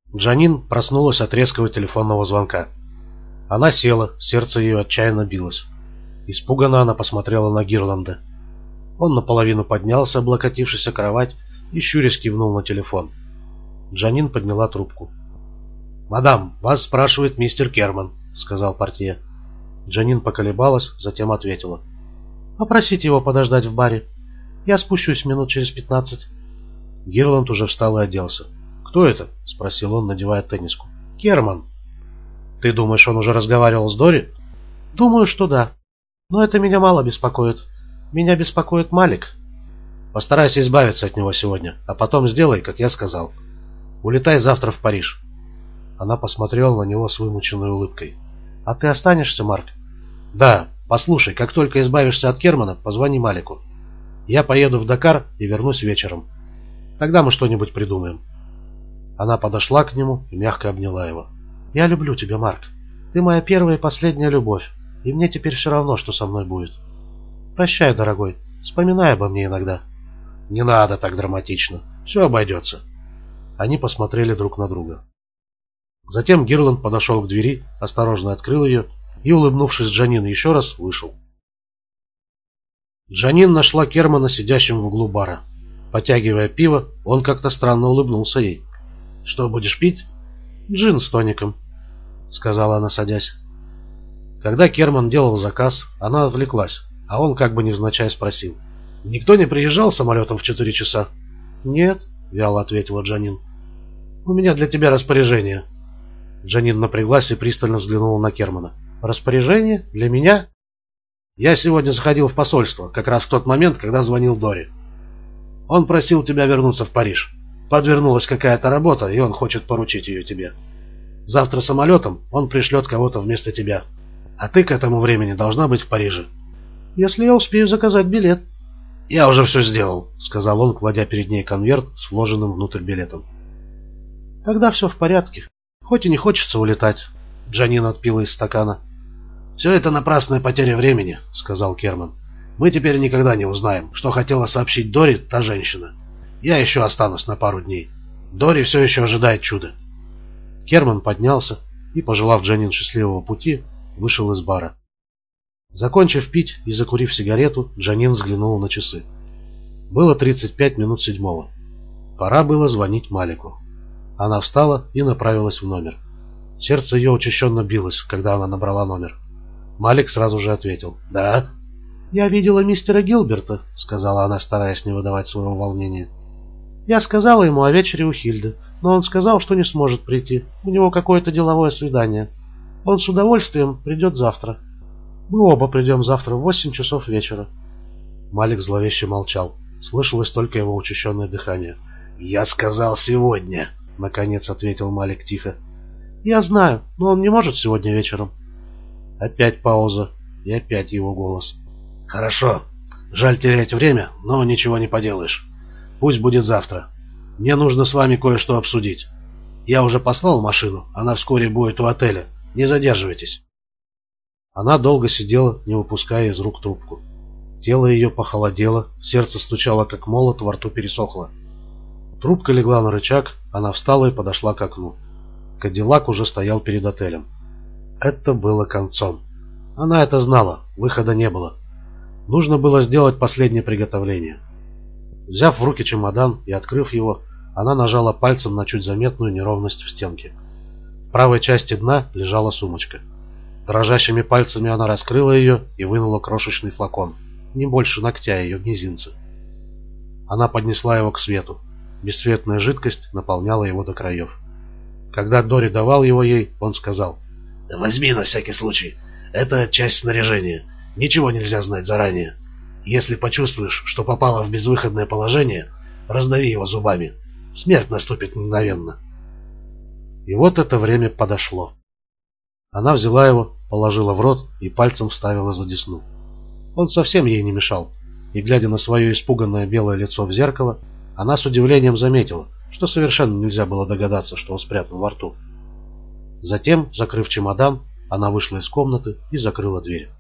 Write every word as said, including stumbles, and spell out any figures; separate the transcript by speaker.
Speaker 1: Джанин проснулась от резкого телефонного звонка. Она села, сердце ее отчаянно билось. Испуганно она посмотрела на Гирланда. Он наполовину поднялся, облокотившись о кровать, и щурясь кивнул на телефон. Джанин подняла трубку. «Мадам, вас спрашивает мистер Керман», — сказал портье. Джанин поколебалась, затем ответила. «Попросите его подождать в баре. Я спущусь минут через пятнадцать». Гирланд уже встал и оделся. «Кто это?» — спросил он, надевая тенниску. «Керман». «Ты думаешь, он уже разговаривал с Дори?» «Думаю, что да. Но это меня мало беспокоит. Меня беспокоит Малик». «Постарайся избавиться от него сегодня, а потом сделай, как я сказал. Улетай завтра в Париж». Она посмотрела на него с вымученной улыбкой. «А ты останешься, Марк?» «Да. Послушай, как только избавишься от Кермана, позвони Малику. Я поеду в Дакар и вернусь вечером. Тогда мы что-нибудь придумаем». Она подошла к нему и мягко обняла его. «Я люблю тебя, Марк. Ты моя первая и последняя любовь, и мне теперь все равно, что со мной будет. Прощай, дорогой. Вспоминай обо мне иногда». «Не надо так драматично. Все обойдется». Они посмотрели друг на друга. Затем Гирланд подошел к двери, осторожно открыл ее и, улыбнувшись Джанин еще раз, вышел. Джанин нашла Кермана сидящим в углу бара. Потягивая пиво, он как-то странно улыбнулся ей. «Что будешь пить?» «Джин с тоником», — сказала она, садясь. Когда Керман делал заказ, она отвлеклась, а он как бы невзначай спросил. «Никто не приезжал самолетом в четыре часа?» «Нет», — вяло ответила Джанин. «У меня для тебя распоряжение». Джанин напряглась и пристально взглянула на Кермана. «Распоряжение? Для меня?» «Я сегодня заходил в посольство, как раз в тот момент, когда звонил Дори. Он просил тебя вернуться в Париж. Подвернулась какая-то работа, и он хочет поручить ее тебе. Завтра самолетом он пришлет кого-то вместо тебя. А ты к этому времени должна быть в Париже». «Если я успею заказать билет». «Я уже все сделал», — сказал он, кладя перед ней конверт с вложенным внутрь билетом. «Тогда все в порядке. Хоть и не хочется улетать». Джанин отпила из стакана. «Все это напрасная потеря времени», — сказал Керман. «Мы теперь никогда не узнаем, что хотела сообщить Дори та женщина. Я еще останусь на пару дней. Дори все еще ожидает чуда». Керман поднялся и, пожелав Джанин счастливого пути, вышел из бара. Закончив пить и закурив сигарету, Джанин взглянула на часы. Было тридцать пять минут седьмого. Пора было звонить Малику. Она встала и направилась в номер. Сердце ее учащенно билось, когда она набрала номер. Малик сразу же ответил. «Да?» «Я видела мистера Гилберта», — сказала она, стараясь не выдавать своего волнения. «Я сказала ему о вечере у Хильды, но он сказал, что не сможет прийти. У него какое-то деловое свидание. Он с удовольствием придет завтра. Мы оба придем завтра в восемь часов вечера». Малик зловеще молчал. Слышалось только его учащенное дыхание. «Я сказал сегодня», — наконец ответил Малик тихо. «Я знаю, но он не может сегодня вечером». Опять пауза, и опять его голос. «Хорошо. Жаль терять время, но ничего не поделаешь. Пусть будет завтра. Мне нужно с вами кое-что обсудить. Я уже послал машину, она вскоре будет у отеля. Не задерживайтесь». Она долго сидела, не выпуская из рук трубку. Тело ее похолодело, сердце стучало как молот, во рту пересохло. Трубка легла на рычаг, она встала и подошла к окну. Кадиллак уже стоял перед отелем. Это было концом. Она это знала, выхода не было. Нужно было сделать последнее приготовление. Взяв в руки чемодан и открыв его, она нажала пальцем на чуть заметную неровность в стенке. В правой части дна лежала сумочка. Дрожащими пальцами она раскрыла ее и вынула крошечный флакон, не больше ногтя ее мизинца. Она поднесла его к свету. Бесцветная жидкость наполняла его до краев. Когда Дори давал его ей, он сказал: «Возьми на всякий случай. Это часть снаряжения. Ничего нельзя знать заранее. Если почувствуешь, что попала в безвыходное положение, раздави его зубами. Смерть наступит мгновенно». И вот это время подошло. Она взяла его, положила в рот и пальцем вставила за десну. Он совсем ей не мешал, и, глядя на свое испуганное белое лицо в зеркало, она с удивлением заметила, что совершенно нельзя было догадаться, что он спрятан во рту. Затем, закрыв чемодан, она вышла из комнаты и закрыла дверь.